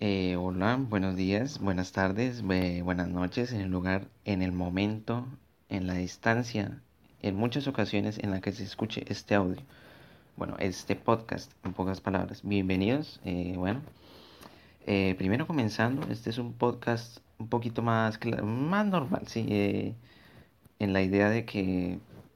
Hola, buenos días, buenas tardes, buenas noches, en el lugar, en el momento, en la distancia, en muchas ocasiones en la que se escuche este audio. Bueno, este podcast, en pocas palabras. Bienvenidos. Primero comenzando, este es un podcast un poquito más normal, sí, en la idea de que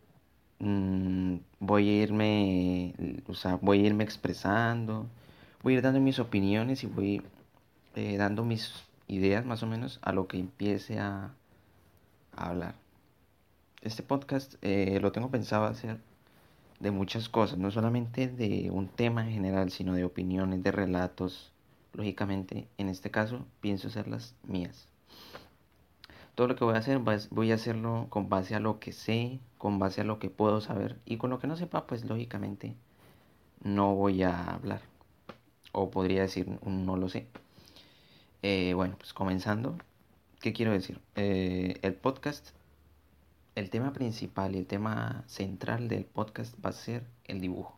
voy a irme expresando, voy a ir dando mis opiniones y voy dando mis ideas más o menos a lo que empiece a hablar. Este podcast lo tengo pensado hacer de muchas cosas, no solamente de un tema en general, sino de opiniones, de relatos. Lógicamente, en este caso, pienso hacer las mías. Todo lo que voy a hacer, voy a hacerlo con base a lo que sé, con base a lo que puedo saber y con lo que no sepa, pues lógicamente no voy a hablar. O podría decir un no lo sé. Bueno, pues comenzando, ¿qué quiero decir? El podcast, el tema principal y el tema central del podcast va a ser el dibujo.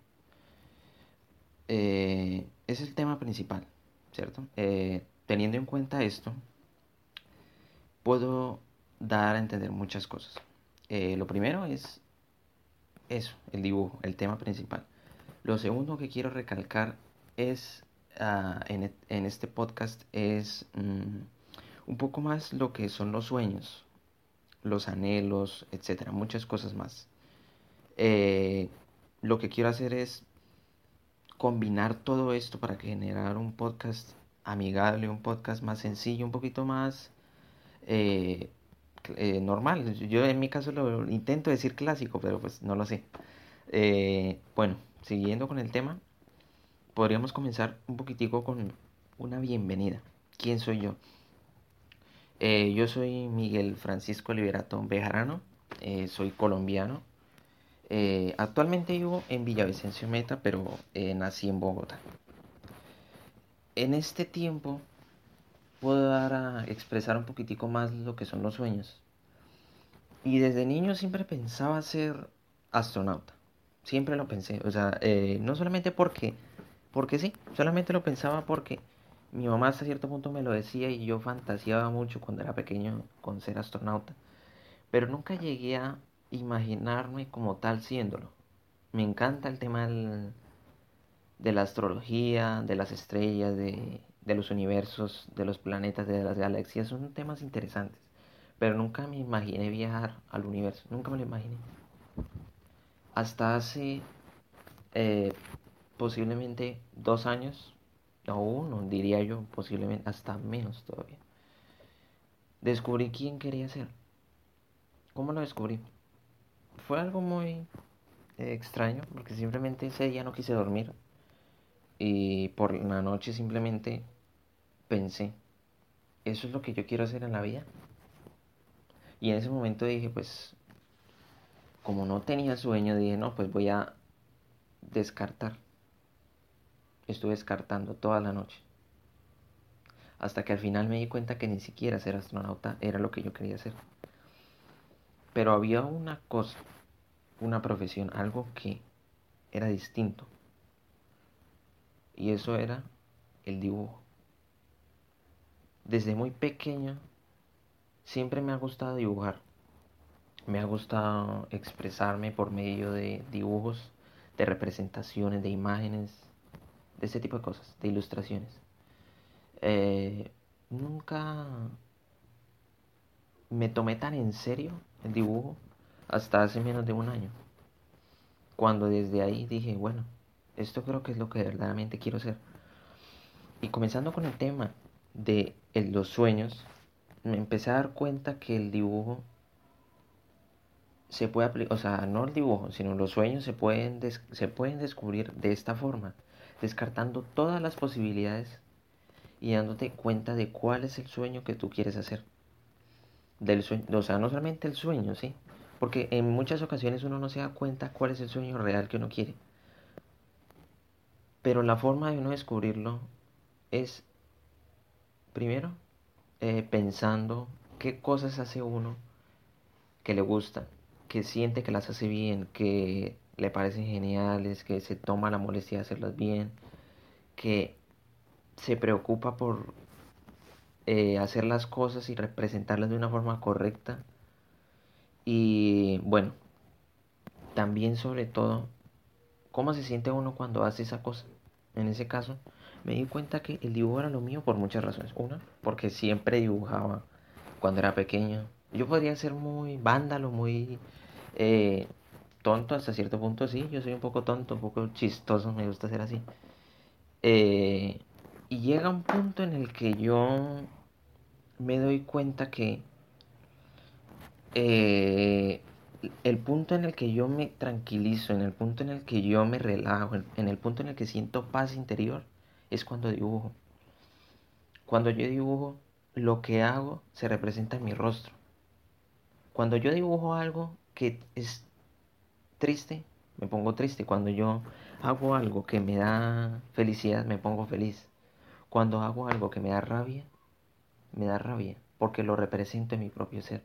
Es el tema principal, ¿cierto? Teniendo en cuenta esto, puedo dar a entender muchas cosas. Lo primero es eso, el dibujo, el tema principal. Lo segundo que quiero recalcar es en este podcast es un poco más lo que son los sueños, los anhelos, etcétera, muchas cosas más. Eh, lo que quiero hacer es combinar todo esto para generar un podcast amigable, un podcast más sencillo, un poquito más eh, normal. Yo en mi caso lo intento decir clásico, pero pues no lo sé. Bueno, siguiendo con el tema, podríamos comenzar un poquitico con una bienvenida. ¿Quién soy yo? Yo soy Miguel Francisco Liberato Bejarano, soy colombiano. Actualmente vivo en Villavicencio Meta, pero nací en Bogotá. En este tiempo puedo dar a expresar un poquitico más lo que son los sueños. Y desde niño siempre pensaba ser astronauta. Siempre lo pensé. O sea, no solamente porque sí, solamente lo pensaba porque mi mamá hasta cierto punto me lo decía y yo fantaseaba mucho cuando era pequeño con ser astronauta. Pero nunca llegué a imaginarme como tal siéndolo. Me encanta el tema de la astrología, de las estrellas, de los universos, de los planetas, de las galaxias. Son temas interesantes. Pero nunca me imaginé viajar al universo. Nunca me lo imaginé. Hasta hace eh, posiblemente 2 años, o uno, diría yo, posiblemente hasta menos todavía. Descubrí quién quería ser. ¿Cómo lo descubrí? Fue algo muy extraño, porque simplemente ese día no quise dormir y por la noche simplemente pensé, ¿eso es lo que yo quiero hacer en la vida? Y en ese momento dije, pues, como no tenía sueño, dije, no, pues voy a descartar. Estuve descartando toda la noche. Hasta que al final me di cuenta que ni siquiera ser astronauta era lo que yo quería hacer. Pero había una cosa, una profesión, algo que era distinto. Y eso era el dibujo. Desde muy pequeño siempre me ha gustado dibujar. Me ha gustado expresarme por medio de dibujos, de representaciones, de imágenes, de ese tipo de cosas, de ilustraciones. Eh, Nunca me tomé tan en serio el dibujo hasta hace menos de un año. Cuando desde ahí dije, bueno, esto creo que es lo que verdaderamente quiero hacer. Y comenzando con el tema de los sueños, me empecé a dar cuenta que el dibujo se puede aplicar, o sea, no el dibujo, sino los sueños se pueden descubrir de esta forma, descartando todas las posibilidades y dándote cuenta de cuál es el sueño que tú quieres hacer. Del sueño, o sea, no solamente el sueño, ¿sí? Porque en muchas ocasiones uno no se da cuenta cuál es el sueño real que uno quiere. Pero la forma de uno descubrirlo es, primero, pensando qué cosas hace uno que le gustan, que siente que las hace bien, que le parecen geniales, que se toma la molestia de hacerlas bien, que se preocupa por hacer las cosas y representarlas de una forma correcta. Y bueno, también sobre todo, ¿cómo se siente uno cuando hace esa cosa? En ese caso, me di cuenta que el dibujo era lo mío por muchas razones. Una, porque siempre dibujaba cuando era pequeño. Yo podría ser muy vándalo, muy eh, tonto hasta cierto punto, sí. Yo soy un poco tonto, un poco chistoso, me gusta ser así. Eh, y llega un punto en el que yo me doy cuenta que eh, el punto en el que yo me tranquilizo, en el punto en el que yo me relajo, en el punto en el que siento paz interior, es cuando dibujo. Cuando yo dibujo, lo que hago se representa en mi rostro. Cuando yo dibujo algo que es triste, me pongo triste. Cuando yo hago algo que me da felicidad, me pongo feliz. Cuando hago algo que me da rabia, porque lo represento en mi propio ser.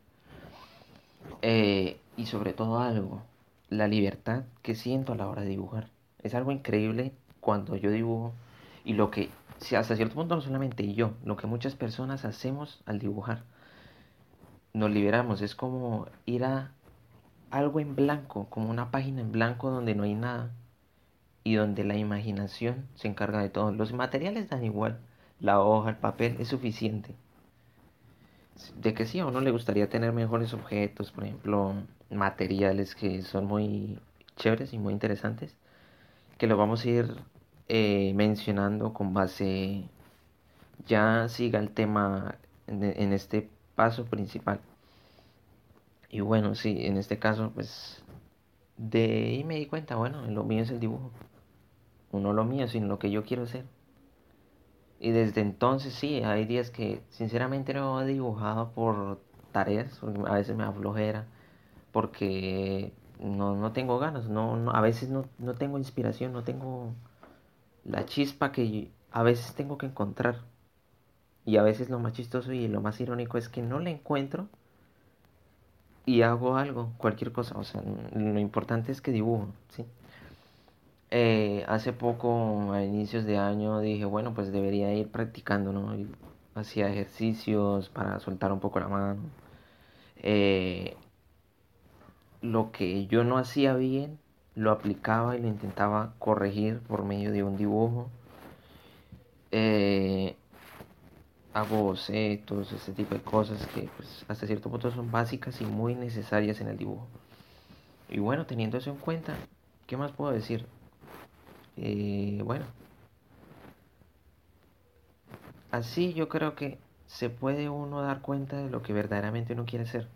Y sobre todo algo, la libertad que siento a la hora de dibujar. Es algo increíble cuando yo dibujo y lo que, si hasta cierto punto no solamente yo, lo que muchas personas hacemos al dibujar. Nos liberamos, es como ir a algo en blanco, como una página en blanco donde no hay nada y donde la imaginación se encarga de todo. Los materiales dan igual, la hoja, el papel es suficiente. De que sí, a uno le gustaría tener mejores objetos, por ejemplo, materiales que son muy chéveres y muy interesantes, que lo vamos a ir mencionando con base, ya siga el tema en este paso principal. Y bueno, sí, en este caso, pues de ahí me di cuenta, bueno, lo mío es el dibujo, no lo mío, sino lo que yo quiero hacer. Y desde entonces sí, hay días que sinceramente no he dibujado por tareas, porque a veces me da flojera, porque no tengo ganas, a veces no tengo inspiración, no tengo la chispa que a veces tengo que encontrar. Y a veces lo más chistoso y lo más irónico es que no la encuentro y hago algo, cualquier cosa. O sea, lo importante es que dibujo, ¿sí? Hace poco, a inicios de año, dije, bueno, pues debería ir practicando, ¿no? Y hacía ejercicios para soltar un poco la mano. Eh, lo que yo no hacía bien, lo aplicaba y lo intentaba corregir por medio de un dibujo. Eh, hago bocetos, este tipo de cosas que pues, hasta cierto punto son básicas y muy necesarias en el dibujo. Y bueno, teniendo eso en cuenta, ¿qué más puedo decir? Bueno, así yo creo que se puede uno dar cuenta de lo que verdaderamente uno quiere hacer.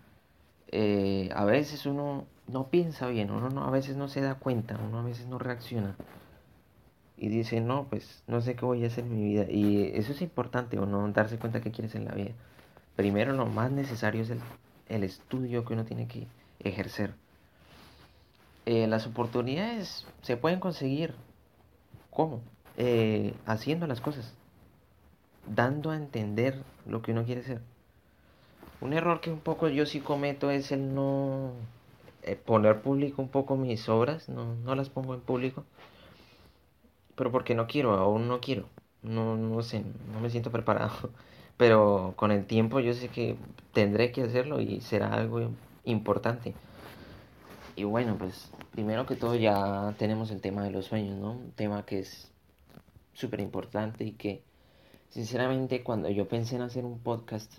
A veces uno no piensa bien, a veces no se da cuenta, uno a veces no reacciona y dice, no, pues no sé qué voy a hacer en mi vida. Y eso es importante, uno darse cuenta qué quieres en la vida. Primero, lo más necesario es el estudio que uno tiene que ejercer. Las oportunidades se pueden conseguir. ¿Cómo? Haciendo las cosas, dando a entender lo que uno quiere ser. Un error que un poco yo sí cometo es el no poner público un poco mis obras, no las pongo en público, pero porque no quiero, aún no quiero, no sé, no me siento preparado, pero con el tiempo yo sé que tendré que hacerlo y será algo importante. Y bueno, pues primero que todo ya tenemos el tema de los sueños, ¿no? Un tema que es súper importante y que sinceramente cuando yo pensé en hacer un podcast,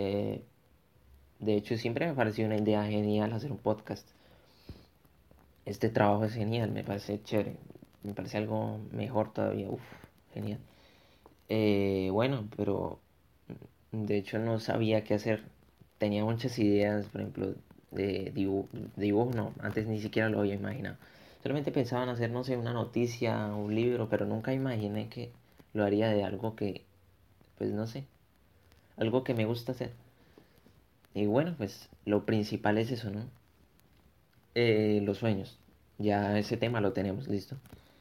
de hecho siempre me pareció una idea genial hacer un podcast. Este trabajo es genial, me parece chévere, me parece algo mejor todavía, uff, genial. Bueno, pero de hecho no sabía qué hacer. Tenía muchas ideas, por ejemplo, de dibujo, no, antes ni siquiera lo había imaginado. Solamente pensaba en hacer, no sé, una noticia, un libro, pero nunca imaginé que lo haría de algo que, pues no sé, algo que me gusta hacer. Y bueno, pues lo principal es eso, ¿no? Los sueños. Ya ese tema lo tenemos listo.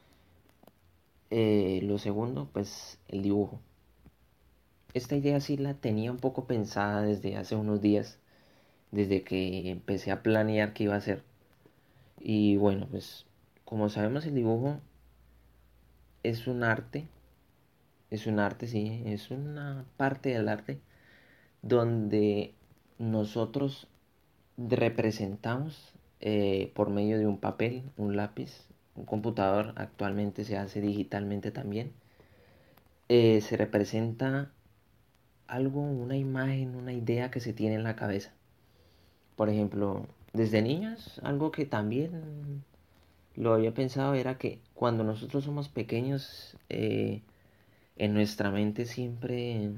Lo segundo, pues el dibujo. Esta idea sí la tenía un poco pensada desde hace unos días, desde que empecé a planear qué iba a hacer. Y bueno, pues como sabemos el dibujo es un arte Es un arte, sí, es una parte del arte donde nosotros representamos por medio de un papel, un lápiz, un computador, actualmente se hace digitalmente también, se representa algo, una imagen, una idea que se tiene en la cabeza. Por ejemplo, desde niños, algo que también lo había pensado era que cuando nosotros somos pequeños, en nuestra mente siempre,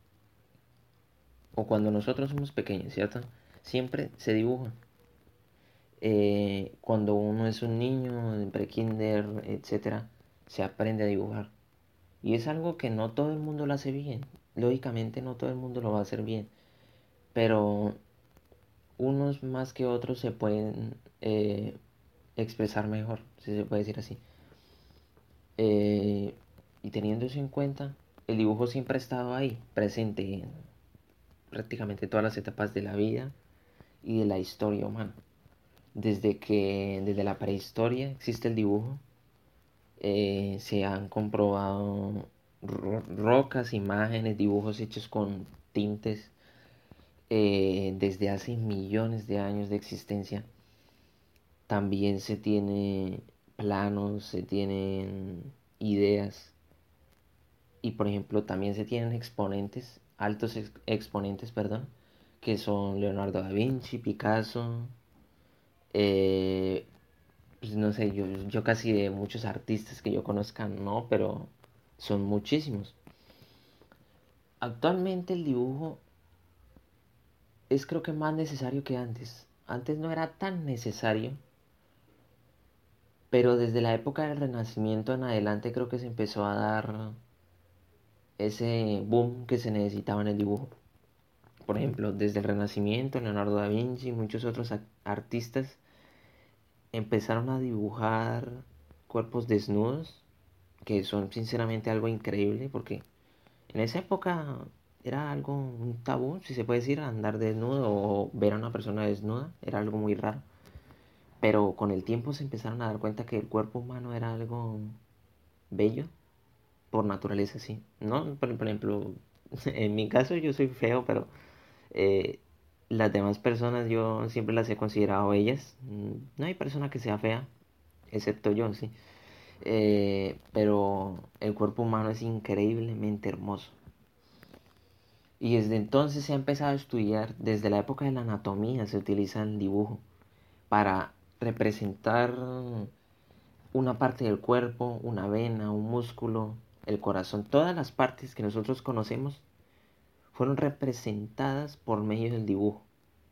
o cuando nosotros somos pequeños, ¿cierto? Siempre se dibuja. Cuando uno es un niño, en prekinder, etcétera, se aprende a dibujar. Y es algo que no todo el mundo lo hace bien. Lógicamente no todo el mundo lo va a hacer bien. Pero unos más que otros se pueden expresar mejor, si se puede decir así. Eh, y teniendo eso en cuenta, el dibujo siempre ha estado ahí, presente en prácticamente todas las etapas de la vida y de la historia humana. Desde la prehistoria existe el dibujo. Se han comprobado rocas, imágenes, dibujos hechos con tintes desde hace millones de años de existencia. También se tiene planos, se tienen ideas y por ejemplo también se tienen exponentes, altos exponentes, perdón, que son Leonardo da Vinci, Picasso, eh, pues no sé, yo casi de muchos artistas que yo conozca no, pero son muchísimos. Actualmente el dibujo es creo que más necesario que antes. Antes no era tan necesario, pero desde la época del Renacimiento en adelante creo que se empezó a dar ese boom que se necesitaba en el dibujo. Por ejemplo, desde el Renacimiento, Leonardo da Vinci y muchos otros artistas empezaron a dibujar cuerpos desnudos, que son sinceramente algo increíble, porque en esa época era algo, un tabú, si se puede decir, andar desnudo o ver a una persona desnuda, era algo muy raro. Pero con el tiempo se empezaron a dar cuenta que el cuerpo humano era algo bello, por naturaleza, sí. No, por ejemplo, en mi caso yo soy feo, pero eh, las demás personas yo siempre las he considerado bellas. No hay persona que sea fea, excepto yo, sí. Pero el cuerpo humano es increíblemente hermoso. Y desde entonces se ha empezado a estudiar, desde la época de la anatomía se utiliza el dibujo para representar una parte del cuerpo, una vena, un músculo, el corazón, todas las partes que nosotros conocemos fueron representadas por medio del dibujo.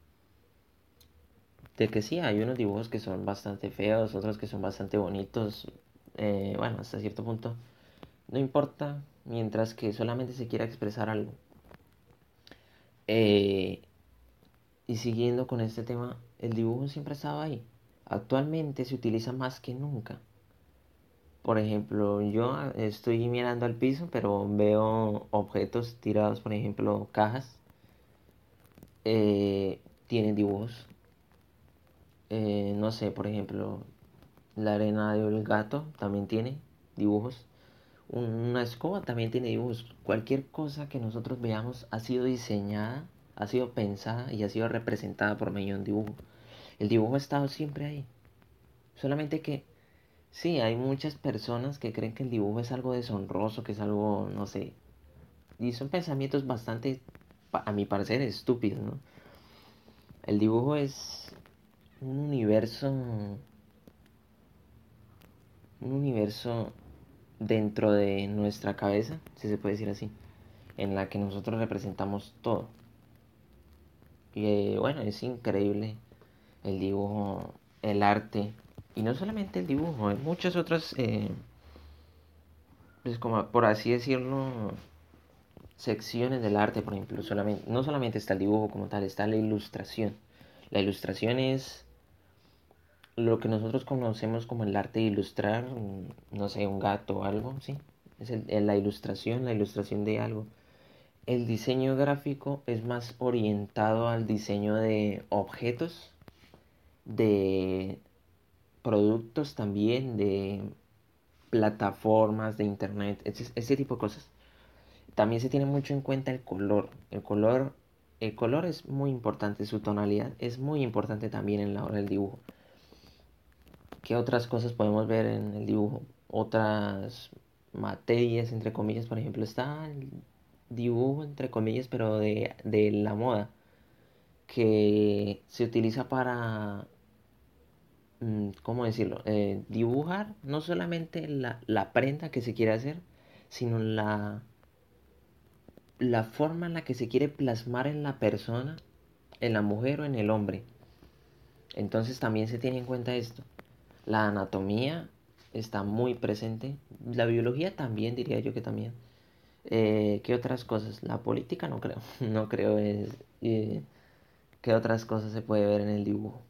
De que sí, hay unos dibujos que son bastante feos, otros que son bastante bonitos, bueno, hasta cierto punto. No importa, mientras que solamente se quiera expresar algo. Eh, y siguiendo con este tema, el dibujo siempre ha estado ahí. Actualmente se utiliza más que nunca. Por ejemplo, yo estoy mirando al piso, pero veo objetos tirados, por ejemplo, cajas. Tienen dibujos. No sé, por ejemplo, la arena del gato también tiene dibujos. Una escoba también tiene dibujos. Cualquier cosa que nosotros veamos ha sido diseñada, ha sido pensada y ha sido representada por medio de un dibujo. El dibujo ha estado siempre ahí. Solamente que sí, hay muchas personas que creen que el dibujo es algo deshonroso, que es algo, no sé. Y son pensamientos bastante, a mi parecer, estúpidos, ¿no? El dibujo es un universo dentro de nuestra cabeza, si se puede decir así, en la que nosotros representamos todo. Y bueno, es increíble el dibujo, el arte, y no solamente el dibujo, hay muchas otras, pues como por así decirlo, secciones del arte, por ejemplo, no solamente está el dibujo como tal, está la ilustración. La ilustración es lo que nosotros conocemos como el arte de ilustrar, no sé, un gato o algo, ¿sí? Es la ilustración de algo. El diseño gráfico es más orientado al diseño de objetos, de productos también, de plataformas de internet, ese tipo de cosas. También se tiene mucho en cuenta el color. El color es muy importante, su tonalidad es muy importante también en la hora del dibujo. ¿Qué otras cosas podemos ver en el dibujo? Otras materias, entre comillas, por ejemplo, está el dibujo, entre comillas, pero de la moda, que se utiliza para, ¿cómo decirlo? Dibujar no solamente la prenda que se quiere hacer, sino la forma en la que se quiere plasmar en la persona, en la mujer o en el hombre. Entonces también se tiene en cuenta esto. La anatomía está muy presente. La biología también, diría yo que también. ¿Qué otras cosas? La política no creo. No creo. ¿Qué otras cosas se puede ver en el dibujo?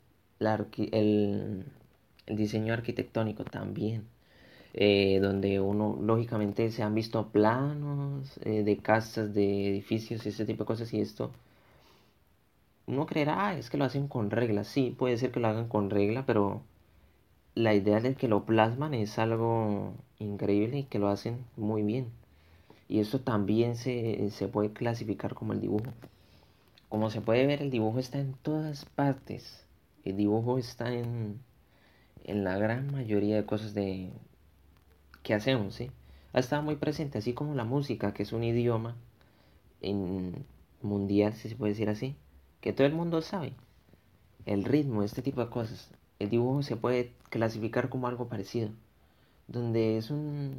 El diseño arquitectónico también. Donde uno, lógicamente, se han visto planos de casas, de edificios y ese tipo de cosas. Y esto, uno creerá, es que lo hacen con regla. Sí, puede ser que lo hagan con regla, pero la idea de que lo plasman es algo increíble y que lo hacen muy bien. Y eso también se puede clasificar como el dibujo. Como se puede ver, el dibujo está en todas partes. El dibujo está en la gran mayoría de cosas que hacemos, ¿sí? Ha estado muy presente, así como la música, que es un idioma en, mundial, si se puede decir así, que todo el mundo sabe. El ritmo, este tipo de cosas. El dibujo se puede clasificar como algo parecido, donde es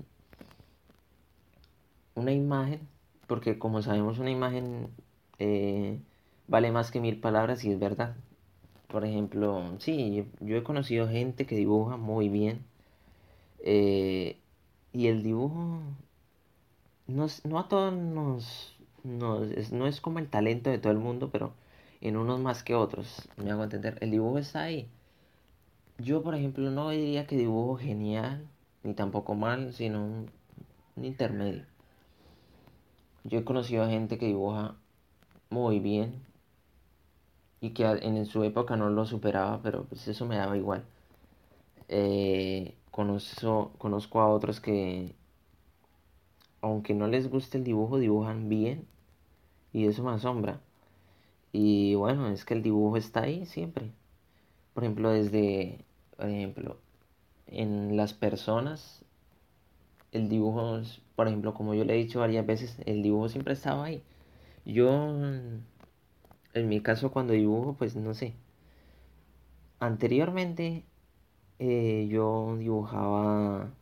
una imagen, porque como sabemos una imagen eh, vale más que 1000 palabras y es verdad. Por ejemplo, sí, yo he conocido gente que dibuja muy bien eh, y el dibujo no a todos no es como el talento de todo el mundo, pero en unos más que otros, me hago entender. El dibujo está ahí. Yo, por ejemplo, no diría que dibujo genial, ni tampoco mal, sino un intermedio. Yo he conocido a gente que dibuja muy bien y que en su época no lo superaba, pero pues eso me daba igual. Conozco a otros que, aunque no les guste el dibujo, dibujan bien y eso me asombra. Y bueno, es que el dibujo está ahí siempre. Por ejemplo, en las personas, el dibujo, por ejemplo, como yo le he dicho varias veces, el dibujo siempre estaba ahí. Yo, en mi caso, cuando dibujo, pues no sé. Anteriormente yo dibujaba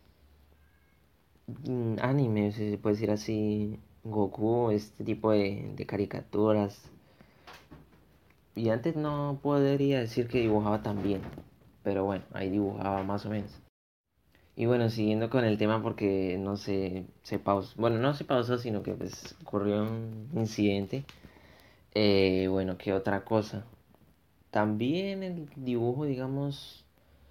anime, si se puede decir así, Goku, este tipo de caricaturas. Y antes no podría decir que dibujaba tan bien, pero bueno, ahí dibujaba más o menos. Y bueno, siguiendo con el tema porque no sé, se pausó, bueno, no se pausó, sino que pues ocurrió un incidente. Bueno, ¿qué otra cosa? También el dibujo, digamos,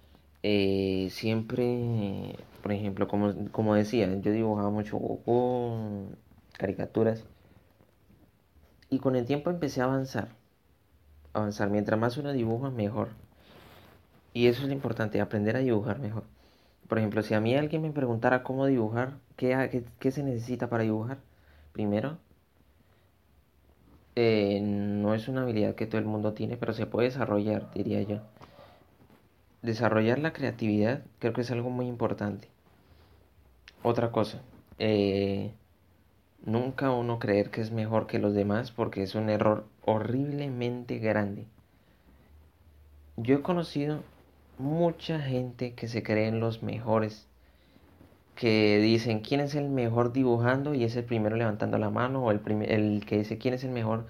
siempre, por ejemplo, como decía, yo dibujaba mucho Goku, caricaturas, y con el tiempo empecé a avanzar. Mientras más uno dibuja, mejor. Y eso es lo importante, aprender a dibujar mejor. Por ejemplo, si a mí alguien me preguntara cómo dibujar, qué se necesita para dibujar, primero, no es una habilidad que todo el mundo tiene, pero se puede desarrollar, diría yo. Desarrollar la creatividad creo que es algo muy importante. Otra cosa, eh, nunca uno creer que es mejor que los demás porque es un error horriblemente grande. Yo he conocido mucha gente que se creen los mejores, que dicen quién es el mejor dibujando y es el primero levantando la mano, o el que dice quién es el mejor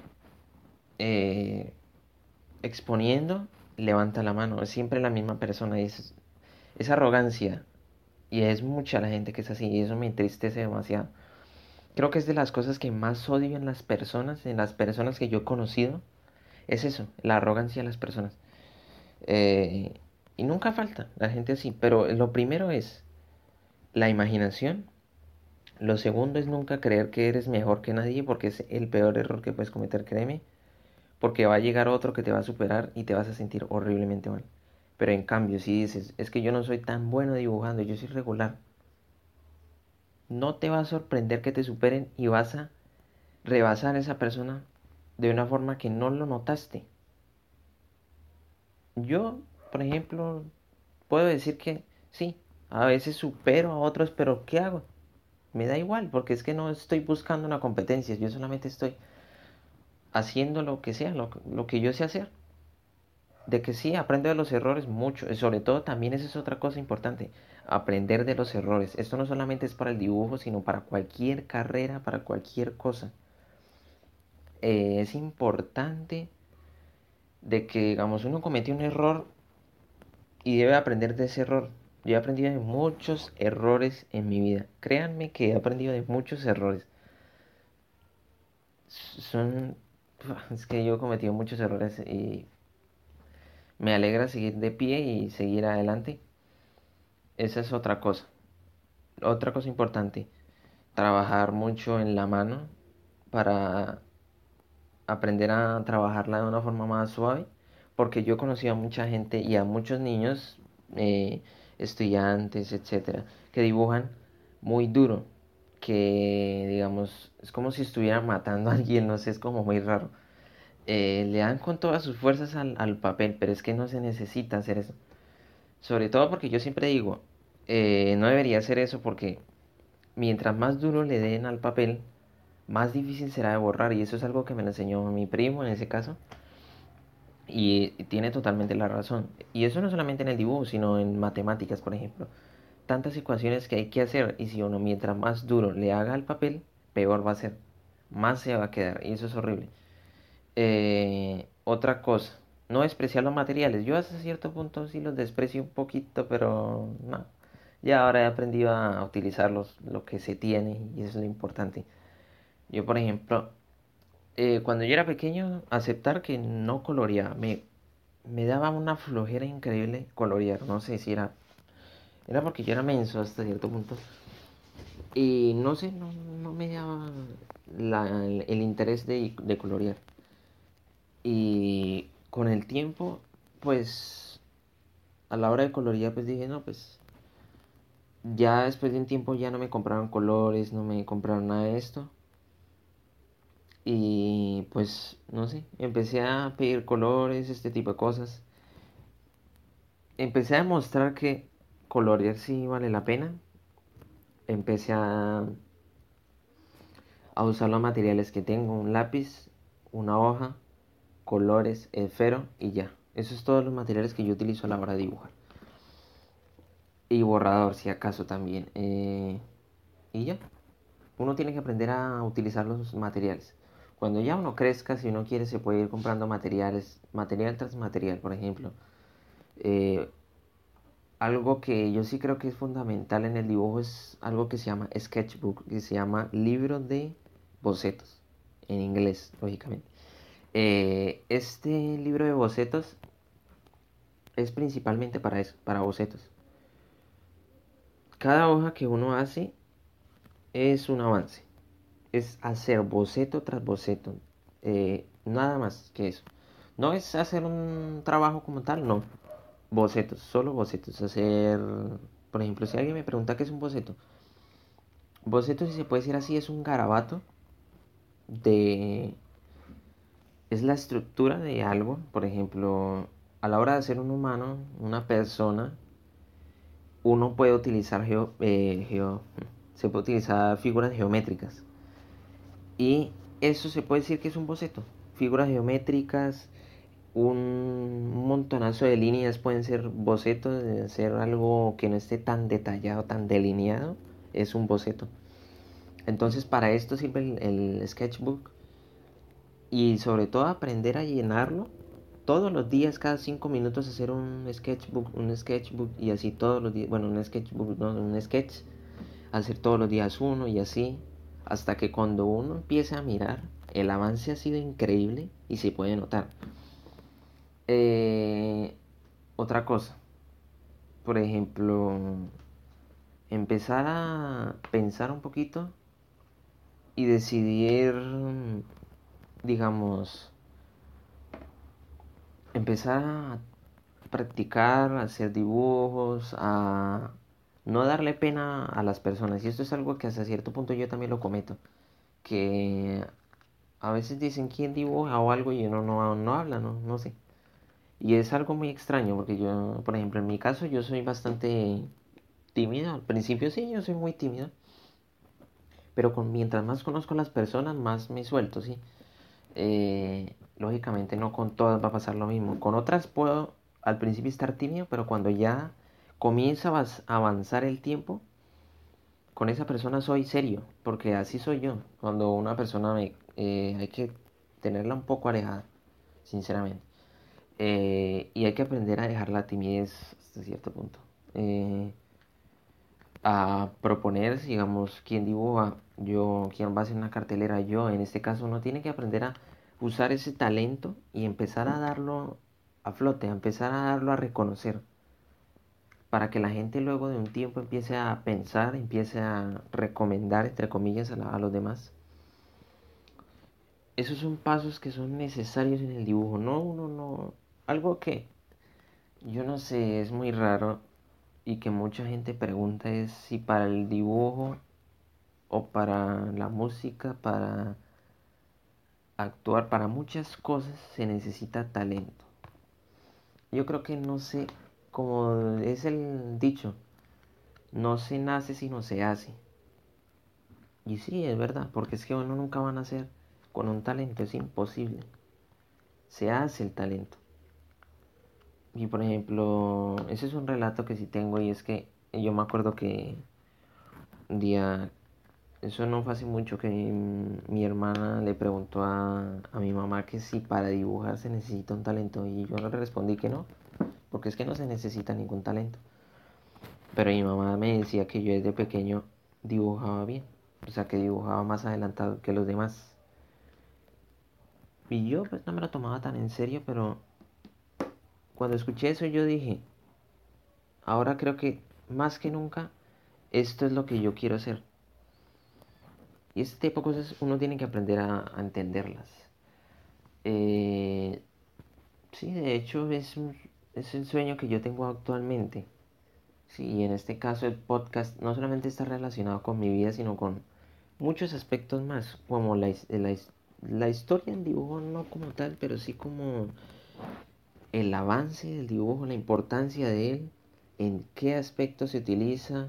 eh, exponiendo, levanta la mano. Es siempre la misma persona y es arrogancia. Y es mucha la gente que es así y eso me entristece demasiado. Creo que es de las cosas que más odio en las personas que yo he conocido, es eso, la arrogancia de las personas. Eh, y nunca falta la gente así, pero lo primero es la imaginación. Lo segundo es nunca creer que eres mejor que nadie porque es el peor error que puedes cometer, créeme, porque va a llegar otro que te va a superar y te vas a sentir horriblemente mal. Pero en cambio, si dices, es que yo no soy tan bueno dibujando, yo soy regular, no te va a sorprender que te superen y vas a rebasar a esa persona de una forma que no lo notaste. Yo, por ejemplo, puedo decir que sí, a veces supero a otros, pero ¿qué hago? Me da igual, porque es que no estoy buscando una competencia, yo solamente estoy haciendo lo que sea, lo que yo sé hacer. De que sí, aprendo de los errores mucho, y sobre todo también esa es otra cosa importante, aprender de los errores. Esto no solamente es para el dibujo, sino para cualquier carrera, para cualquier cosa. Es importante de que, digamos, uno cometió un error y debe aprender de ese error. Yo he aprendido de muchos errores en mi vida. Créanme que he aprendido de muchos errores. Son... Es que yo he cometido muchos errores y me alegra seguir de pie y seguir adelante. Esa es otra cosa. Otra cosa importante, trabajar mucho en la mano para aprender a trabajarla de una forma más suave, porque yo he conocido a mucha gente y a muchos niños, estudiantes, etcétera, que dibujan muy duro, que digamos, es como si estuvieran matando a alguien, no sé, es como muy raro. Le dan con todas sus fuerzas al papel, pero es que no se necesita hacer eso. Sobre todo porque yo siempre digo, no debería hacer eso porque mientras más duro le den al papel, más difícil será de borrar. Y eso es algo que me lo enseñó mi primo en ese caso. Y tiene totalmente la razón. Y eso no solamente en el dibujo, sino en matemáticas, por ejemplo. Tantas ecuaciones que hay que hacer y si uno mientras más duro le haga al papel, peor va a ser. Más se va a quedar. Y eso es horrible. Otra cosa, no despreciar los materiales. Yo hasta cierto punto sí los desprecio un poquito, pero no. Ya ahora he aprendido a utilizarlos, lo que se tiene, y eso es lo importante. Yo, por ejemplo, cuando yo era pequeño, aceptar que no coloreaba, me daba una flojera increíble colorear. No sé si era porque yo era menso hasta cierto punto. Y no sé, no me daba el interés de colorear. Y con el tiempo, pues a la hora de colorear, pues dije, no, pues ya después de un tiempo ya no me compraron colores, no me compraron nada de esto. Y pues, no sé, empecé a pedir colores, este tipo de cosas. Empecé a demostrar que colorear sí vale la pena. Empecé a usar los materiales que tengo, un lápiz, una hoja, colores, esfero y ya. Esos son todos los materiales que yo utilizo a la hora de dibujar. Y borrador, si acaso también. Y ya. Uno tiene que aprender a utilizar los materiales. Cuando ya uno crezca, si uno quiere, se puede ir comprando materiales, material tras material, por ejemplo. Eh, Algo que yo sí creo que es fundamental en el dibujo es algo que se llama sketchbook, que se llama libro de bocetos, en inglés, lógicamente. Este libro de bocetos es principalmente para eso, para bocetos. Cada hoja que uno hace es un avance, es hacer boceto tras boceto, nada más que eso. No es hacer un trabajo como tal, no. Bocetos, solo bocetos. Hacer, por ejemplo, si alguien me pregunta qué es un boceto, boceto, si se puede decir así, es un garabato de... Es la estructura de algo, por ejemplo, a la hora de hacer un humano, una persona, uno puede utilizar se puede utilizar figuras geométricas. Y eso se puede decir que es un boceto. Figuras geométricas, un montonazo de líneas pueden ser bocetos, de hacer algo que no esté tan detallado, tan delineado, es un boceto. Entonces para esto sirve el sketchbook y sobre todo aprender a llenarlo todos los días, cada 5 minutos hacer un sketchbook y así todos los días, bueno, un sketchbook, no, un sketch, hacer todos los días uno y así, hasta que cuando uno empiece a mirar, el avance ha sido increíble y se puede notar. Eh, Otra cosa, por ejemplo, empezar a pensar un poquito y decidir, digamos, empezar a practicar, a hacer dibujos, a no darle pena a las personas. Y esto es algo que hasta cierto punto yo también lo cometo. Que a veces dicen quién dibuja o algo y uno no habla, no sé. Y es algo muy extraño porque yo, por ejemplo, en mi caso yo soy bastante tímido. Al principio sí, yo soy muy tímido. Pero mientras más conozco a las personas, más me suelto, ¿sí? Lógicamente no con todas va a pasar lo mismo. Con otras puedo al principio estar tímido, pero cuando ya comienza a avanzar el tiempo, con esa persona soy serio, porque así soy yo. Cuando una persona hay que tenerla un poco alejada, sinceramente. Y hay que aprender a dejar la timidez hasta cierto punto. Eh, a proponer, digamos, quién dibuja, yo, quién va a hacer una cartelera, yo. En este caso uno tiene que aprender a usar ese talento y empezar a darlo a flote, a empezar a darlo a reconocer, para que la gente luego de un tiempo empiece a pensar, empiece a recomendar, entre comillas, a los demás. Esos son pasos que son necesarios en el dibujo, no uno no, algo que yo no sé, es muy raro y que mucha gente pregunta es si para el dibujo o para la música, para actuar, para muchas cosas se necesita talento. Yo creo que no sé, como es el dicho, no se nace sino se hace. Y sí, es verdad, porque es que uno nunca va a nacer con un talento, es imposible. Se hace el talento. Y por ejemplo, ese es un relato que sí tengo y es que yo me acuerdo que un día, eso no fue hace mucho, que mi hermana le preguntó a mi mamá que si para dibujar se necesita un talento y yo le respondí que no, porque es que no se necesita ningún talento. Pero mi mamá me decía que yo desde pequeño dibujaba bien, o sea que dibujaba más adelantado que los demás. Y yo pues no me lo tomaba tan en serio, pero cuando escuché eso yo dije, ahora creo que más que nunca esto es lo que yo quiero hacer. Y este tipo de cosas uno tiene que aprender a entenderlas. Eh, sí, de hecho es el sueño que yo tengo actualmente. Sí, y en este caso el podcast no solamente está relacionado con mi vida, sino con muchos aspectos más, como la historia en dibujo, no como tal, pero sí como el avance del dibujo, la importancia de él, en qué aspectos se utiliza,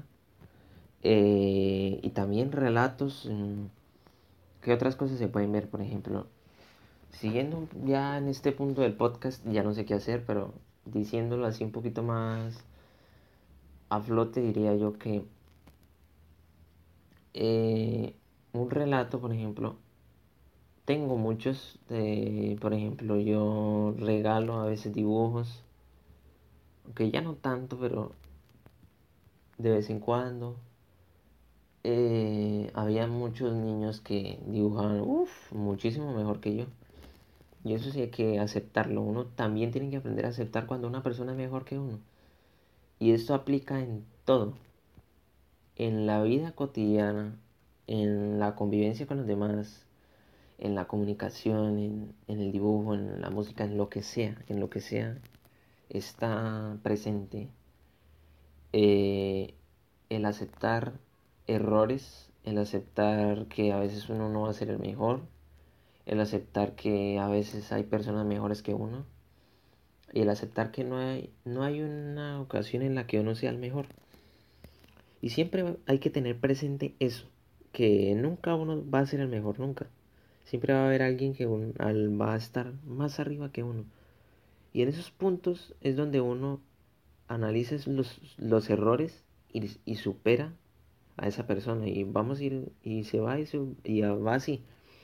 y también relatos, qué otras cosas se pueden ver, por ejemplo. Siguiendo ya en este punto del podcast, ya no sé qué hacer, pero diciéndolo así un poquito más a flote, diría yo que eh, un relato, por ejemplo, tengo muchos, por ejemplo, yo regalo a veces dibujos, aunque ya no tanto, pero de vez en cuando. Había muchos niños que dibujaban, muchísimo mejor que yo. Y eso sí hay que aceptarlo. Uno también tiene que aprender a aceptar cuando una persona es mejor que uno. Y esto aplica en todo, en la vida cotidiana, en la convivencia con los demás, en la comunicación, en el dibujo, en la música, en lo que sea, está presente eh, el aceptar errores, el aceptar que a veces uno no va a ser el mejor, el aceptar que a veces hay personas mejores que uno y el aceptar que no hay una ocasión en la que uno sea el mejor. Y siempre hay que tener presente eso, que nunca uno va a ser el mejor, nunca. Siempre va a haber alguien que va a estar más arriba que uno. Y en esos puntos es donde uno analiza los errores y supera a esa persona. Y vamos a ir, y se va y va así.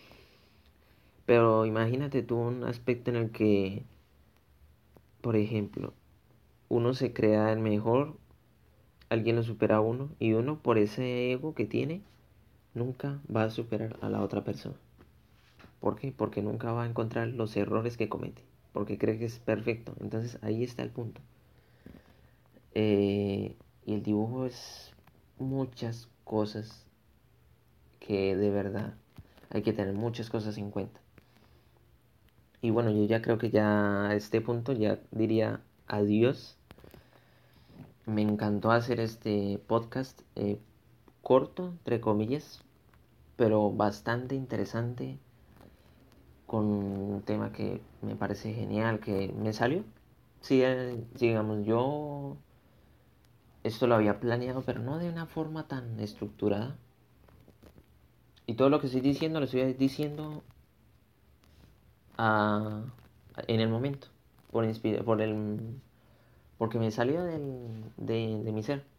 Pero imagínate tú un aspecto en el que, por ejemplo, uno se crea el mejor, alguien lo supera a uno, y uno por ese ego que tiene, nunca va a superar a la otra persona. ¿Por qué? Porque nunca va a encontrar los errores que comete, porque cree que es perfecto. Entonces ahí está el punto. Y el dibujo es muchas cosas que de verdad hay que tener muchas cosas en cuenta. Y bueno, yo ya creo que ya a este punto ya diría adiós. Me encantó hacer este podcast corto, entre comillas, pero bastante interesante, con un tema que me parece genial, que me salió. Sí, digamos, yo esto lo había planeado, pero no de una forma tan estructurada. Y todo lo que estoy diciendo lo estoy diciendo a- en el momento, porque me salió de mi ser.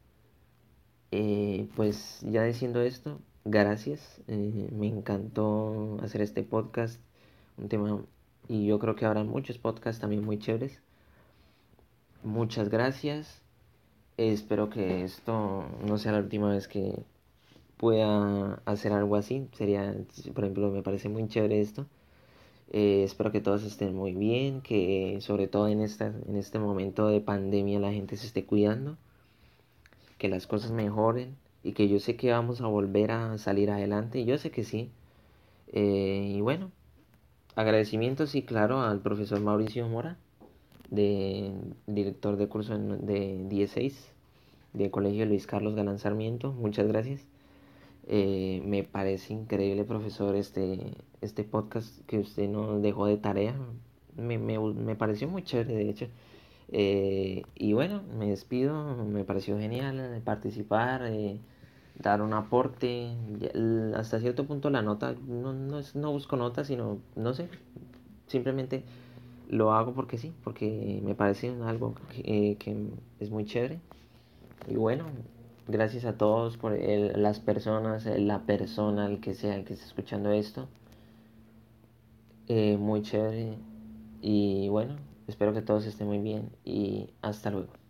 Pues ya diciendo esto, gracias. Me encantó hacer este podcast, un tema, y yo creo que habrá muchos podcasts también muy chéveres. Muchas gracias. Espero que esto no sea la última vez que pueda hacer algo así. Sería, por ejemplo, me parece muy chévere esto. Espero que todos estén muy bien, que sobre todo en este momento de pandemia la gente se esté cuidando, que las cosas mejoren y que yo sé que vamos a volver a salir adelante. Yo sé que sí. Y bueno, agradecimientos y claro al profesor Mauricio Mora, de director de curso de 16 del Colegio Luis Carlos Galán Sarmiento. Muchas gracias. Me parece increíble, profesor, este podcast que usted nos dejó de tarea. Me pareció muy chévere, de hecho. Y bueno, me despido. Me pareció genial participar, dar un aporte. Hasta cierto punto la nota, no busco nota, sino, no sé, simplemente lo hago porque sí, porque me parece algo que es muy chévere. Y bueno, gracias a todos por las personas, la persona, el que sea, el que esté escuchando esto. Muy chévere. Y bueno, espero que todos estén muy bien y hasta luego.